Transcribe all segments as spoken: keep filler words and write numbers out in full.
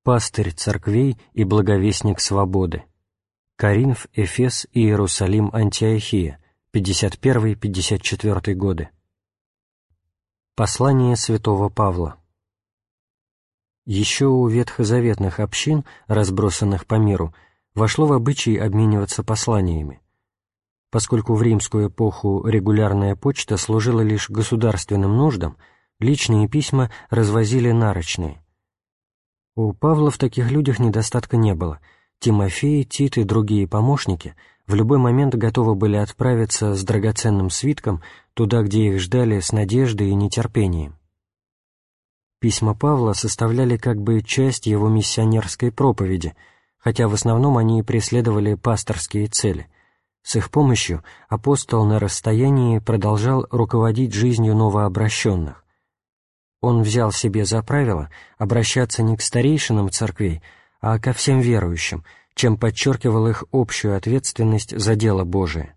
пастырь церквей и благовестник свободы. Коринф, Эфес, Иерусалим, Антиохия, пятьдесят первый — пятьдесят четвёртый годы. Послание святого Павла. Еще у ветхозаветных общин, разбросанных по миру, вошло в обычай обмениваться посланиями. Поскольку в римскую эпоху регулярная почта служила лишь государственным нуждам, личные письма развозили нарочные. У Павла в таких людях недостатка не было. Тимофей, Тит и другие помощники в любой момент готовы были отправиться с драгоценным свитком туда, где их ждали с надеждой и нетерпением. Письма Павла составляли как бы часть его миссионерской проповеди, хотя в основном они преследовали пасторские цели. С их помощью апостол на расстоянии продолжал руководить жизнью новообращенных. Он взял себе за правило обращаться не к старейшинам церквей, а ко всем верующим, чем подчеркивал их общую ответственность за дело Божие.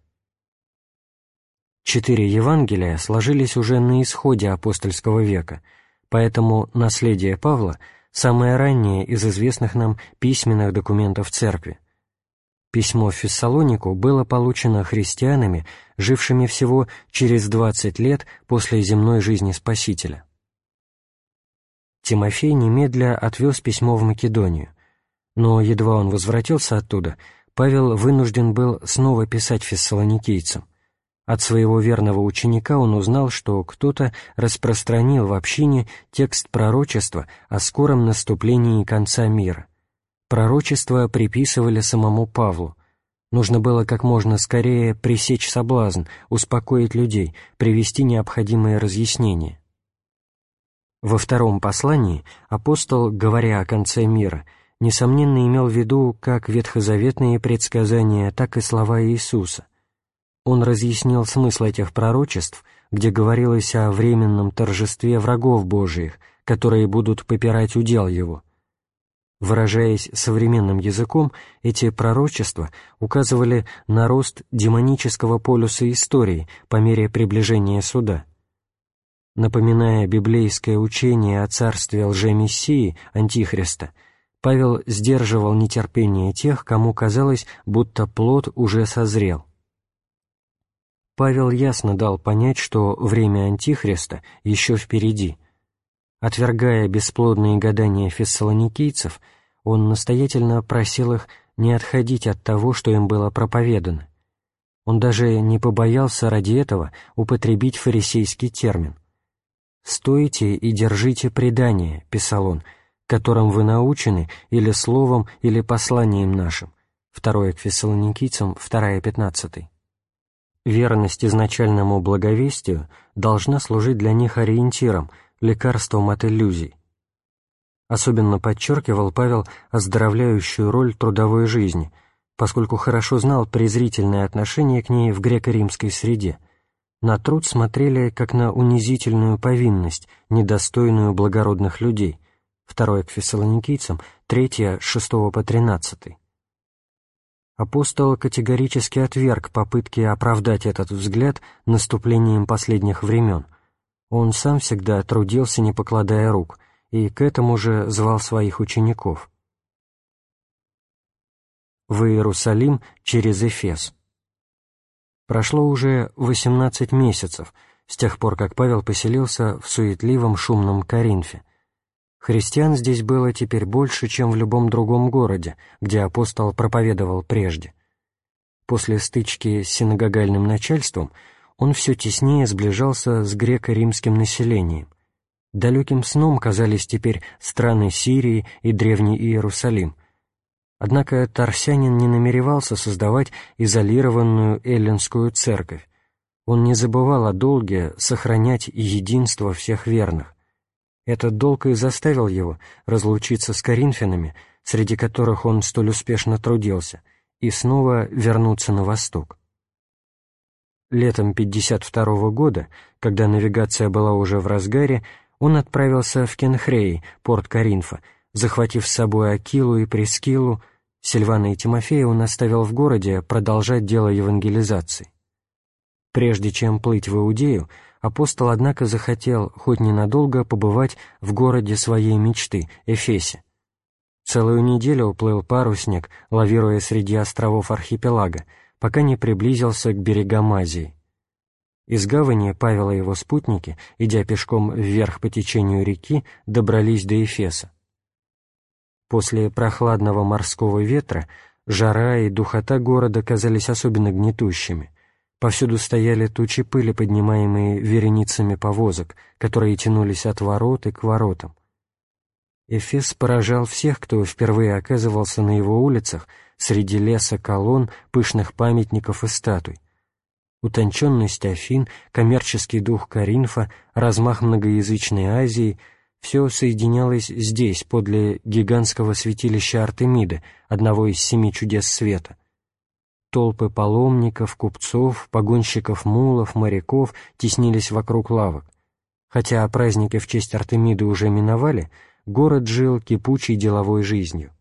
Четыре Евангелия сложились уже на исходе апостольского века, поэтому наследие Павла самое раннее из известных нам письменных документов Церкви. Письмо в Фессалонику было получено христианами, жившими всего через двадцать лет после земной жизни Спасителя. Тимофей немедля отвез письмо в Македонию, но едва он возвратился оттуда, Павел вынужден был снова писать фессалоникийцам. От своего верного ученика он узнал, что кто-то распространил в общине текст пророчества о скором наступлении конца мира. Пророчество приписывали самому Павлу. Нужно было как можно скорее пресечь соблазн, успокоить людей, привести необходимые разъяснения. Во втором послании апостол, говоря о конце мира, несомненно имел в виду как ветхозаветные предсказания, так и слова Иисуса. Он разъяснил смысл этих пророчеств, где говорилось о временном торжестве врагов Божиих, которые будут попирать удел Его. Выражаясь современным языком, эти пророчества указывали на рост демонического полюса истории по мере приближения суда. Напоминая библейское учение о царстве лжемессии, Антихриста, Павел сдерживал нетерпение тех, кому казалось, будто плод уже созрел. Павел ясно дал понять, что время Антихриста еще впереди. Отвергая бесплодные гадания фессалоникийцев, он настоятельно просил их не отходить от того, что им было проповедано. Он даже не побоялся ради этого употребить фарисейский термин. «Стойте и держите предание», — писал он, «которым вы научены или словом, или посланием нашим». Второе к фессалоникийцам, вторая пятнадцатый. Верность изначальному благовестию должна служить для них ориентиром, лекарством от иллюзий. Особенно подчеркивал Павел оздоровляющую роль трудовой жизни, поскольку хорошо знал презрительное отношение к ней в греко-римской среде. На труд смотрели как на унизительную повинность, недостойную благородных людей. Второе к фессалоникийцам, третье, с шестого по тринадцатый. Апостол категорически отверг попытки оправдать этот взгляд наступлением последних времен. Он сам всегда трудился, не покладая рук, и к этому же звал своих учеников. В Иерусалим через Эфес. Прошло уже восемнадцать месяцев с тех пор, как Павел поселился в суетливом шумном Коринфе. Христиан здесь было теперь больше, чем в любом другом городе, где апостол проповедовал прежде. После стычки с синагогальным начальством он все теснее сближался с греко-римским населением. Далеким сном казались теперь страны Сирии и Древний Иерусалим. Однако Тарсянин не намеревался создавать изолированную эллинскую церковь. Он не забывал о долге сохранять единство всех верных. Этот долг и заставил его разлучиться с коринфянами, среди которых он столь успешно трудился, и снова вернуться на восток. Летом пятьдесят второго года, когда навигация была уже в разгаре, он отправился в Кенхреи, порт Коринфа, захватив с собой Акилу и Прискилу. Сильвана и Тимофея он оставил в городе продолжать дело евангелизации. Прежде чем плыть в Иудею, апостол, однако, захотел хоть ненадолго побывать в городе своей мечты, Эфесе. Целую неделю плыл парусник, лавируя среди островов архипелага, пока не приблизился к берегам Азии. Из гавани Павел и его спутники, идя пешком вверх по течению реки, добрались до Эфеса. После прохладного морского ветра жара и духота города казались особенно гнетущими. Повсюду стояли тучи пыли, поднимаемые вереницами повозок, которые тянулись от ворот и к воротам. Эфес поражал всех, кто впервые оказывался на его улицах среди леса колонн, пышных памятников и статуй. Утонченность Афин, коммерческий дух Коринфа, размах многоязычной Азии — все соединялось здесь, подле гигантского святилища Артемиды, одного из семи чудес света. Толпы паломников, купцов, погонщиков мулов, моряков теснились вокруг лавок. Хотя праздники в честь Артемиды уже миновали, город жил кипучей деловой жизнью.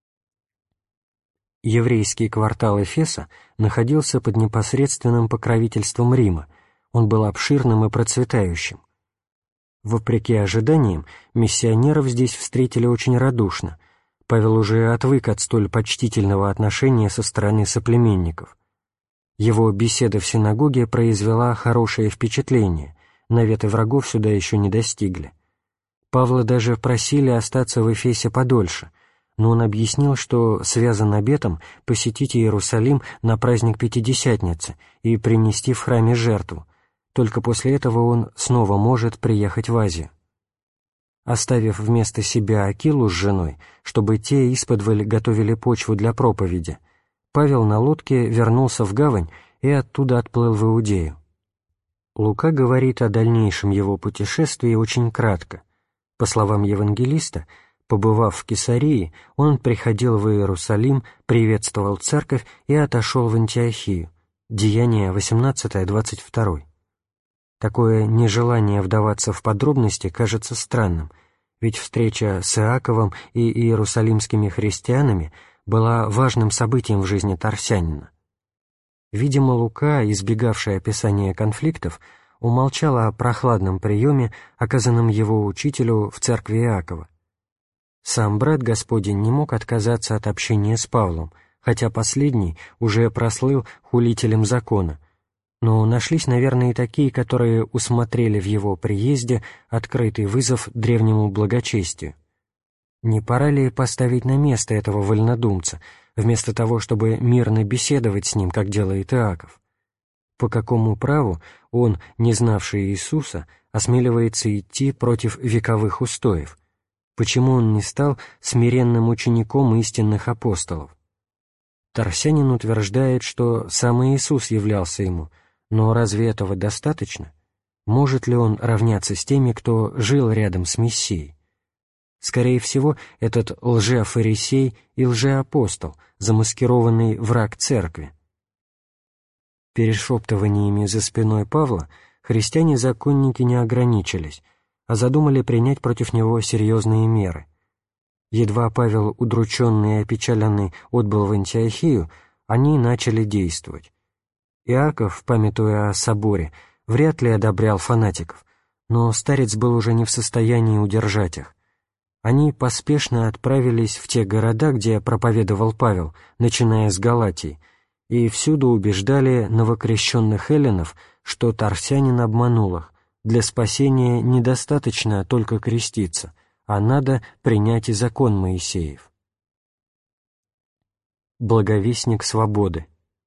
Еврейский квартал Эфеса находился под непосредственным покровительством Рима, он был обширным и процветающим. Вопреки ожиданиям, миссионеров здесь встретили очень радушно. Павел уже отвык от столь почтительного отношения со стороны соплеменников. Его беседа в синагоге произвела хорошее впечатление, наветы врагов сюда еще не достигли. Павла даже просили остаться в Эфесе подольше, но он объяснил, что связан обетом посетить Иерусалим на праздник Пятидесятницы и принести в храме жертву. Только после этого он снова может приехать в Азию. Оставив вместо себя Акилу с женой, чтобы те исподволь готовили почву для проповеди, Павел на лодке вернулся в гавань и оттуда отплыл в Иудею. Лука говорит о дальнейшем его путешествии очень кратко. По словам евангелиста, побывав в Кесарии, он приходил в Иерусалим, приветствовал церковь и отошел в Антиохию. Деяния восемнадцатая двадцать два. Такое нежелание вдаваться в подробности кажется странным, ведь встреча с Иаковом и иерусалимскими христианами была важным событием в жизни тарсянина. Видимо, Лука, избегавший описания конфликтов, умолчал о прохладном приеме, оказанном его учителю в церкви Иакова. Сам брат Господень не мог отказаться от общения с Павлом, хотя последний уже прослыл хулителем закона, но нашлись, наверное, и такие, которые усмотрели в его приезде открытый вызов древнему благочестию. Не пора ли поставить на место этого вольнодумца, вместо того, чтобы мирно беседовать с ним, как делает Иаков? По какому праву он, не знавший Иисуса, осмеливается идти против вековых устоев? Почему он не стал смиренным учеником истинных апостолов? Тарсянин утверждает, что сам Иисус являлся ему, но разве этого достаточно? Может ли он равняться с теми, кто жил рядом с Мессией? Скорее всего, этот лжефарисей и лжеапостол, замаскированный враг церкви. Перешептываниями за спиной Павла христиане-законники не ограничились, а задумали принять против него серьезные меры. Едва Павел, удрученный и опечаленный, отбыл в Антиохию, они начали действовать. Иаков, памятуя о соборе, вряд ли одобрял фанатиков, но старец был уже не в состоянии удержать их. Они поспешно отправились в те города, где проповедовал Павел, начиная с Галатии, и всюду убеждали новокрещенных эллинов, что тарсянин обманул их, для спасения недостаточно только креститься, а надо принять и закон Моисеев. Благовестник свободы.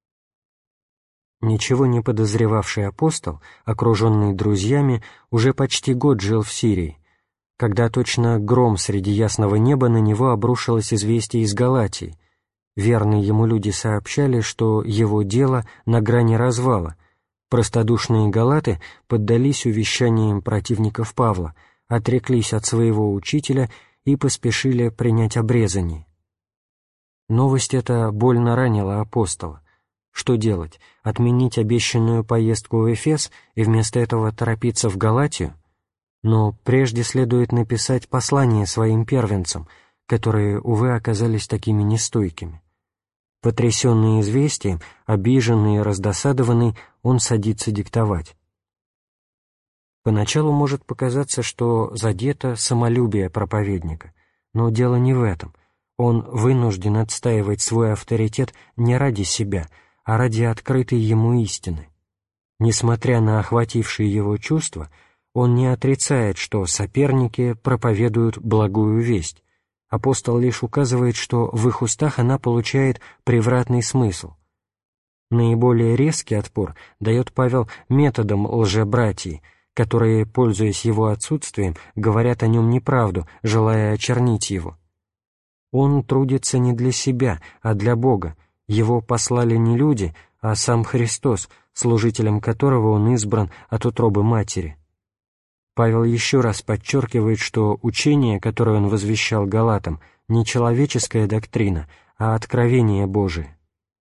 Ничего не подозревавший апостол, окруженный друзьями, уже почти год жил в Сирии, когда точно гром среди ясного неба на него обрушилось известие из Галатии. Верные ему люди сообщали, что его дело на грани развала. Простодушные галаты поддались увещаниям противников Павла, отреклись от своего учителя и поспешили принять обрезание. Новость эта больно ранила апостола. Что делать? Отменить обещанную поездку в Эфес и вместо этого торопиться в Галатию? Но прежде следует написать послание своим первенцам, которые, увы, оказались такими нестойкими. Потрясенный известием, обиженный и раздосадованный, он садится диктовать. Поначалу может показаться, что задето самолюбие проповедника, но дело не в этом. Он вынужден отстаивать свой авторитет не ради себя, а ради открытой ему истины. Несмотря на охватившие его чувства, он не отрицает, что соперники проповедуют благую весть. Апостол лишь указывает, что в их устах она получает превратный смысл. Наиболее резкий отпор дает Павел методом лжебратьи, которые, пользуясь его отсутствием, говорят о нем неправду, желая очернить его. Он трудится не для себя, а для Бога. Его послали не люди, а сам Христос, служителем которого он избран от утробы матери. Павел еще раз подчеркивает, что учение, которое он возвещал галатам, не человеческая доктрина, а откровение Божие.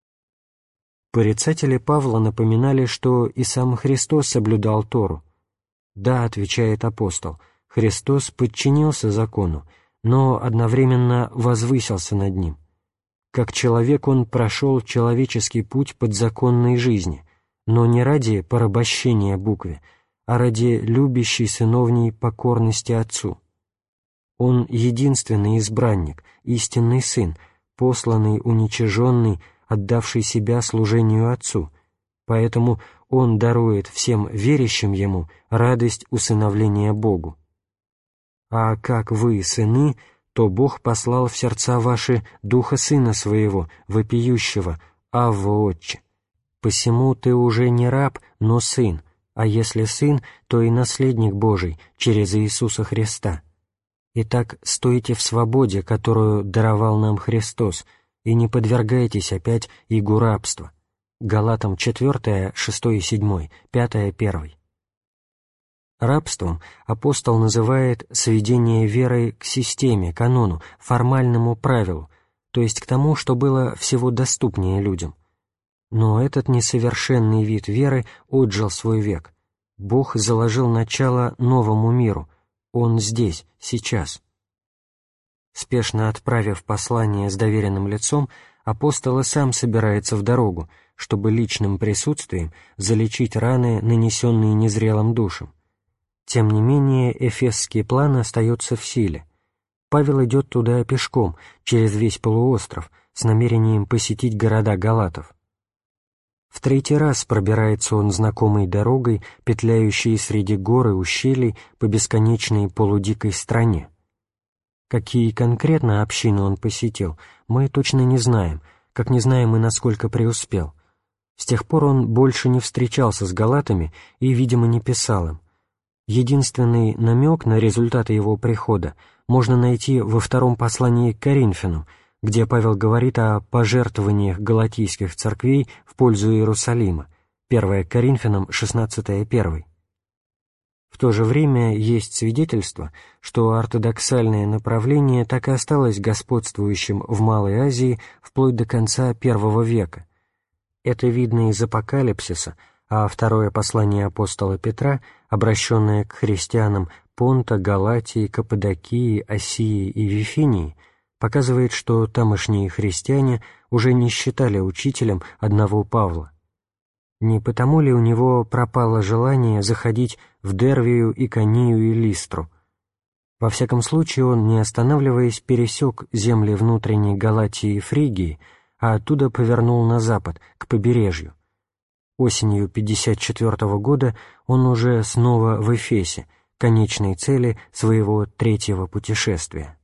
Порицатели Павла напоминали, что и сам Христос соблюдал Тору. «Да», — отвечает апостол, — «Христос подчинился закону, но одновременно возвысился над ним. Как человек он прошел человеческий путь подзаконной жизни, но не ради порабощения букве, а ради любящей сыновней покорности Отцу. Он единственный избранник, истинный Сын, посланный, уничиженный, отдавший себя служению Отцу, поэтому Он дарует всем верящим Ему радость усыновления Богу. А как вы, сыны, то Бог послал в сердца ваши Духа Сына Своего, вопиющего, Авва, Отче. Посему ты уже не раб, но сын, а если сын, то и наследник Божий через Иисуса Христа. Итак, стойте в свободе, которую даровал нам Христос, и не подвергайтесь опять игу рабства». Галатам четыре, шесть и семь, пять, один. Рабством апостол называет сведение веры к системе, канону, формальному правилу, то есть к тому, что было всего доступнее людям. Но этот несовершенный вид веры отжил свой век. Бог заложил начало новому миру. Он здесь, сейчас. Спешно отправив послание с доверенным лицом, апостол и сам собирается в дорогу, чтобы личным присутствием залечить раны, нанесенные незрелым душам. Тем не менее, эфесский план остается в силе. Павел идет туда пешком, через весь полуостров, с намерением посетить города галатов. В третий раз пробирается он знакомой дорогой, петляющей среди гор и ущелий по бесконечной полудикой стране. Какие конкретно общины он посетил, мы точно не знаем, как не знаем и насколько преуспел. С тех пор он больше не встречался с галатами и, видимо, не писал им. Единственный намек на результаты его прихода можно найти во втором послании к Коринфянам, где Павел говорит о пожертвованиях галатийских церквей в пользу Иерусалима, первое Коринфянам шестнадцать один. В то же время есть свидетельство, что ортодоксальное направление так и осталось господствующим в Малой Азии вплоть до конца первого века. Это видно из Апокалипсиса, а второе послание апостола Петра, обращенное к христианам Понта, Галатии, Каппадокии, Осии и Вифинии, показывает, что тамошние христиане уже не считали учителем одного Павла. Не потому ли у него пропало желание заходить в Дервию, Иконию и Листру? Во всяком случае, он, не останавливаясь, пересек земли внутренней Галатии и Фригии, а оттуда повернул на запад, к побережью. Осенью пятьдесят четвёртого года он уже снова в Эфесе, конечной цели своего третьего путешествия.